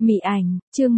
Mị ảnh, chương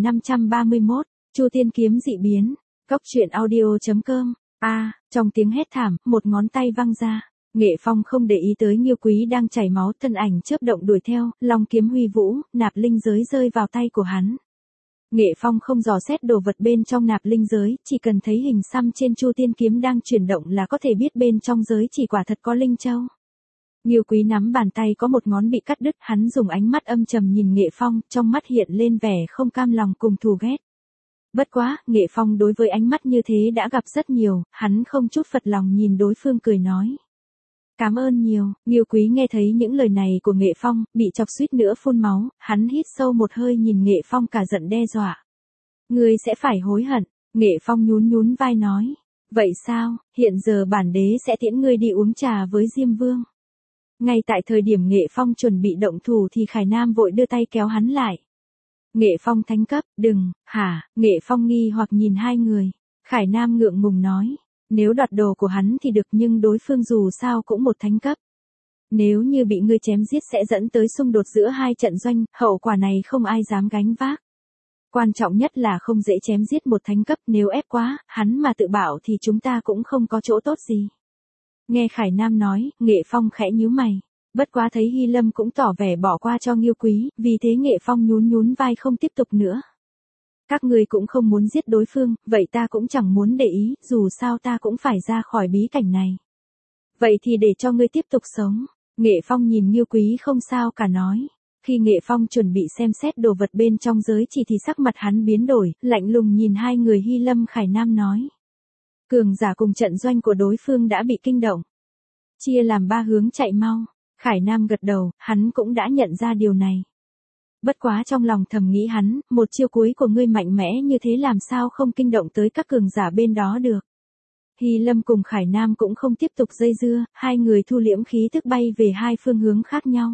1531, Chu Tiên kiếm dị biến. Cốc truyện audio.com. Trong tiếng hét thảm, một ngón tay văng ra. Nghệ Phong không để ý tới Nghiêu Quý đang chảy máu, thân ảnh chớp động đuổi theo, long kiếm huy vũ, nạp linh giới rơi vào tay của hắn. Nghệ Phong không dò xét đồ vật bên trong nạp linh giới, chỉ cần thấy hình xăm trên Chu Tiên kiếm đang chuyển động là có thể biết bên trong giới chỉ quả thật có linh châu. Nghiêu Quý nắm bàn tay có một ngón bị cắt đứt, hắn dùng ánh mắt âm trầm nhìn Nghệ Phong, trong mắt hiện lên vẻ không cam lòng cùng thù ghét. Bất quá, Nghệ Phong đối với ánh mắt như thế đã gặp rất nhiều, hắn không chút phật lòng nhìn đối phương cười nói. Cảm ơn nhiều. Nghiêu Quý nghe thấy những lời này của Nghệ Phong, bị chọc suýt nữa phun máu, hắn hít sâu một hơi nhìn Nghệ Phong cả giận đe dọa. Ngươi sẽ phải hối hận. Nghệ Phong nhún nhún vai nói. Vậy sao, hiện giờ bản đế sẽ tiễn ngươi đi uống trà với Diêm Vương. Ngay tại thời điểm Nghệ Phong chuẩn bị động thủ thì Khải Nam vội đưa tay kéo hắn lại. Nghệ Phong thánh cấp, đừng, hả? Nghệ Phong nghi hoặc nhìn hai người. Khải Nam ngượng ngùng nói. Nếu đoạt đồ của hắn thì được, nhưng đối phương dù sao cũng một thánh cấp. Nếu như bị ngươi chém giết sẽ dẫn tới xung đột giữa hai trận doanh, hậu quả này không ai dám gánh vác. Quan trọng nhất là không dễ chém giết một thánh cấp, nếu ép quá, hắn mà tự bảo thì chúng ta cũng không có chỗ tốt gì. Nghe Khải Nam nói, Nghệ Phong khẽ nhíu mày. Bất quá thấy Hy Lâm cũng tỏ vẻ bỏ qua cho Nghiêu Quý, vì thế Nghệ Phong nhún nhún vai không tiếp tục nữa. Các ngươi cũng không muốn giết đối phương, vậy ta cũng chẳng muốn để ý, dù sao ta cũng phải ra khỏi bí cảnh này. Vậy thì để cho ngươi tiếp tục sống. Nghệ Phong nhìn Nghiêu Quý không sao cả nói. Khi Nghệ Phong chuẩn bị xem xét đồ vật bên trong giới chỉ thì sắc mặt hắn biến đổi, lạnh lùng nhìn hai người Hy Lâm Khải Nam nói. Cường giả cùng trận doanh của đối phương đã bị kinh động. Chia làm ba hướng chạy mau. Khải Nam gật đầu, hắn cũng đã nhận ra điều này. Bất quá trong lòng thầm nghĩ hắn, một chiêu cuối của ngươi mạnh mẽ như thế làm sao không kinh động tới các cường giả bên đó được. Hy Lâm cùng Khải Nam cũng không tiếp tục dây dưa, hai người thu liễm khí tức bay về hai phương hướng khác nhau.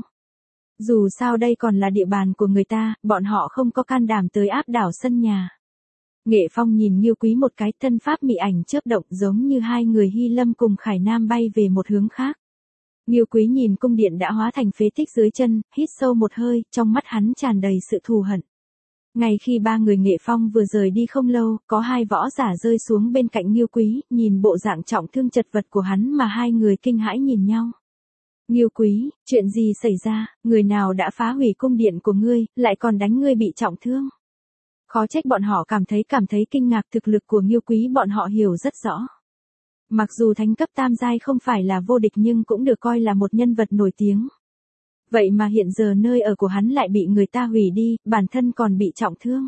Dù sao đây còn là địa bàn của người ta, bọn họ không có can đảm tới áp đảo sân nhà. Nghệ Phong nhìn Nghiêu Quý một cái, thân pháp mị ảnh chớp động giống như hai người Hy Lâm cùng Khải Nam bay về một hướng khác. Nghiêu Quý nhìn cung điện đã hóa thành phế tích dưới chân, hít sâu một hơi, trong mắt hắn tràn đầy sự thù hận. Ngay khi ba người Nghệ Phong vừa rời đi không lâu, có hai võ giả rơi xuống bên cạnh Nghiêu Quý, nhìn bộ dạng trọng thương chật vật của hắn mà hai người kinh hãi nhìn nhau. Nghiêu Quý, chuyện gì xảy ra, người nào đã phá hủy cung điện của ngươi, lại còn đánh ngươi bị trọng thương? Khó trách bọn họ cảm thấy kinh ngạc, thực lực của Nghiêu Quý bọn họ hiểu rất rõ. Mặc dù thánh cấp tam giai không phải là vô địch nhưng cũng được coi là một nhân vật nổi tiếng. Vậy mà hiện giờ nơi ở của hắn lại bị người ta hủy đi, bản thân còn bị trọng thương.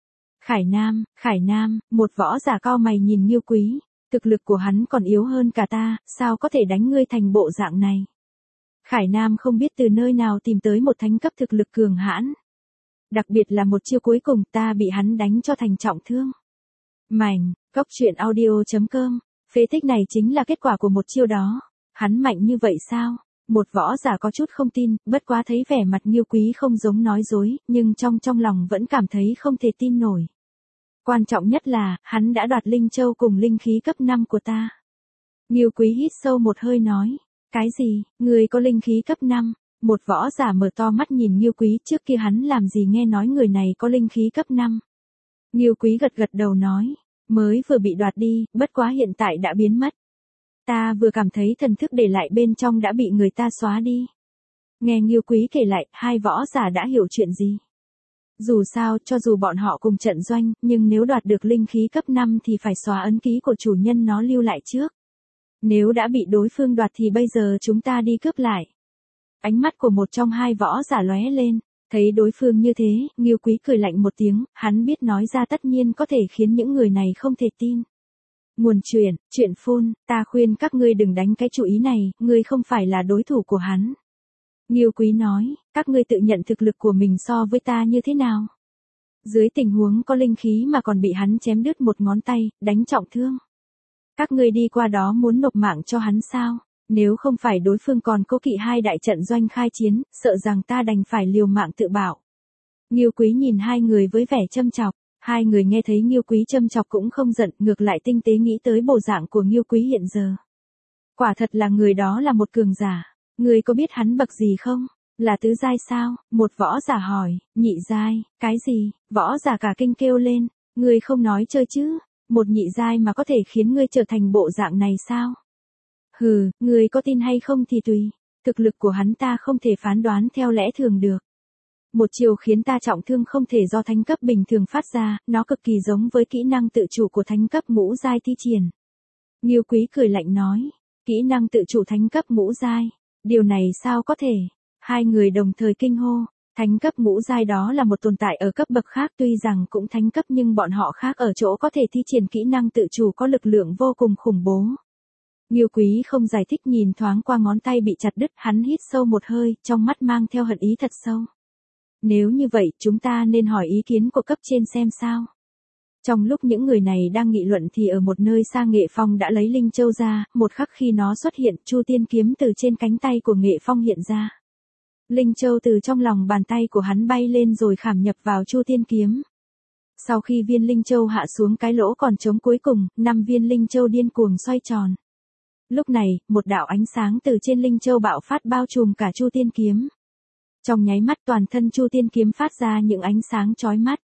Khải Nam, một võ giả cao mày nhìn Nghiêu Quý, thực lực của hắn còn yếu hơn cả ta, sao có thể đánh ngươi thành bộ dạng này? Khải Nam không biết từ nơi nào tìm tới một thánh cấp thực lực cường hãn. Đặc biệt là một chiêu cuối cùng ta bị hắn đánh cho thành trọng thương. Cốc truyện audio.com. Phế tích này chính là kết quả của một chiêu đó. Hắn mạnh như vậy sao? Một võ giả có chút không tin, bất quá thấy vẻ mặt Nghiêu Quý không giống nói dối, nhưng trong lòng vẫn cảm thấy không thể tin nổi. Quan trọng nhất là, hắn đã đoạt linh châu cùng linh khí cấp 5 của ta. Nghiêu Quý hít sâu một hơi nói. Cái gì, người có linh khí cấp 5? Một võ giả mở to mắt nhìn Nghiêu Quý, trước kia hắn làm gì nghe nói người này có linh khí cấp 5. Nghiêu Quý gật đầu nói. Mới vừa bị đoạt đi, bất quá hiện tại đã biến mất. Ta vừa cảm thấy thần thức để lại bên trong đã bị người ta xóa đi. Nghe Nghiêu Quý kể lại, hai võ giả đã hiểu chuyện gì. Dù sao, cho dù bọn họ cùng trận doanh, nhưng nếu đoạt được linh khí cấp 5 thì phải xóa ấn ký của chủ nhân nó lưu lại trước. Nếu đã bị đối phương đoạt thì bây giờ chúng ta đi cướp lại. Ánh mắt của một trong hai võ giả lóe lên. Thấy đối phương như thế, Nghiêu Quý cười lạnh một tiếng, hắn biết nói ra tất nhiên có thể khiến những người này không thể tin. Nguồn chuyện phun, ta khuyên các ngươi đừng đánh cái chủ ý này, ngươi không phải là đối thủ của hắn. Nghiêu Quý nói, các ngươi tự nhận thực lực của mình so với ta như thế nào? Dưới tình huống có linh khí mà còn bị hắn chém đứt một ngón tay, đánh trọng thương. Các ngươi đi qua đó muốn nộp mạng cho hắn sao? Nếu không phải đối phương còn cố kỵ hai đại trận doanh khai chiến, sợ rằng ta đành phải liều mạng tự bảo. Nghiêu Quý nhìn hai người với vẻ châm chọc, hai người nghe thấy Nghiêu Quý châm chọc cũng không giận, ngược lại tinh tế nghĩ tới bộ dạng của Nghiêu Quý hiện giờ. Quả thật là người đó là một cường giả, ngươi có biết hắn bậc gì không? Là tứ giai sao? Một võ giả hỏi. Nhị giai, cái gì? Võ giả cả kinh kêu lên. Ngươi không nói chơi chứ? Một nhị giai mà có thể khiến ngươi trở thành bộ dạng này sao? Hừ, ngươi có tin hay không thì tùy. Thực lực của hắn ta không thể phán đoán theo lẽ thường được. Một chiều khiến ta trọng thương không thể do thánh cấp bình thường phát ra, nó cực kỳ giống với kỹ năng tự chủ của thánh cấp ngũ giai thi triển. Nghiêu Quý cười lạnh nói, kỹ năng tự chủ thánh cấp ngũ giai, điều này sao có thể? Hai người đồng thời kinh hô, thánh cấp ngũ giai đó là một tồn tại ở cấp bậc khác, tuy rằng cũng thánh cấp nhưng bọn họ khác ở chỗ có thể thi triển kỹ năng tự chủ có lực lượng vô cùng khủng bố. Nghiêu Quý không giải thích, nhìn thoáng qua ngón tay bị chặt đứt, hắn hít sâu một hơi, trong mắt mang theo hận ý thật sâu. Nếu như vậy, chúng ta nên hỏi ý kiến của cấp trên xem sao. Trong lúc những người này đang nghị luận thì ở một nơi xa Nghệ Phong đã lấy Linh Châu ra, một khắc khi nó xuất hiện, Chu Tiên kiếm từ trên cánh tay của Nghệ Phong hiện ra. Linh Châu từ trong lòng bàn tay của hắn bay lên rồi khảm nhập vào Chu Tiên kiếm. Sau khi viên Linh Châu hạ xuống cái lỗ còn trống cuối cùng, 5 viên Linh Châu điên cuồng xoay tròn. Lúc này, một đạo ánh sáng từ trên Linh Châu bạo phát bao trùm cả Chu Tiên kiếm. Trong nháy mắt toàn thân Chu Tiên kiếm phát ra những ánh sáng chói mắt.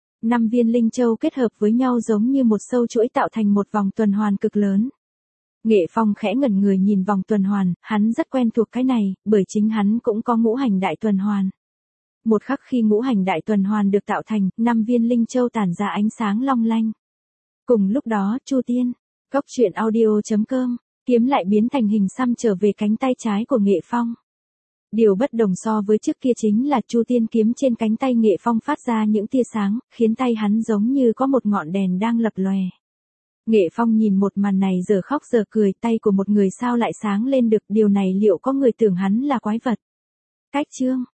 5 viên Linh Châu kết hợp với nhau giống như một sâu chuỗi tạo thành một vòng tuần hoàn cực lớn. Nghệ Phong khẽ ngẩn người nhìn vòng tuần hoàn, hắn rất quen thuộc cái này, bởi chính hắn cũng có ngũ hành đại tuần hoàn. Một khắc khi ngũ hành đại tuần hoàn được tạo thành, 5 viên Linh Châu tản ra ánh sáng long lanh. Cùng lúc đó, Chu Tiên, Goctruyện.audio.com, kiếm lại biến thành hình xăm trở về cánh tay trái của Nghệ Phong. Điều bất đồng so với trước kia chính là Chu Tiên kiếm trên cánh tay Nghệ Phong phát ra những tia sáng, khiến tay hắn giống như có một ngọn đèn đang lập lòe. Nghệ Phong nhìn một màn này giờ khóc giờ cười, tay của một người sao lại sáng lên được, điều này liệu có người tưởng hắn là quái vật? Cách chương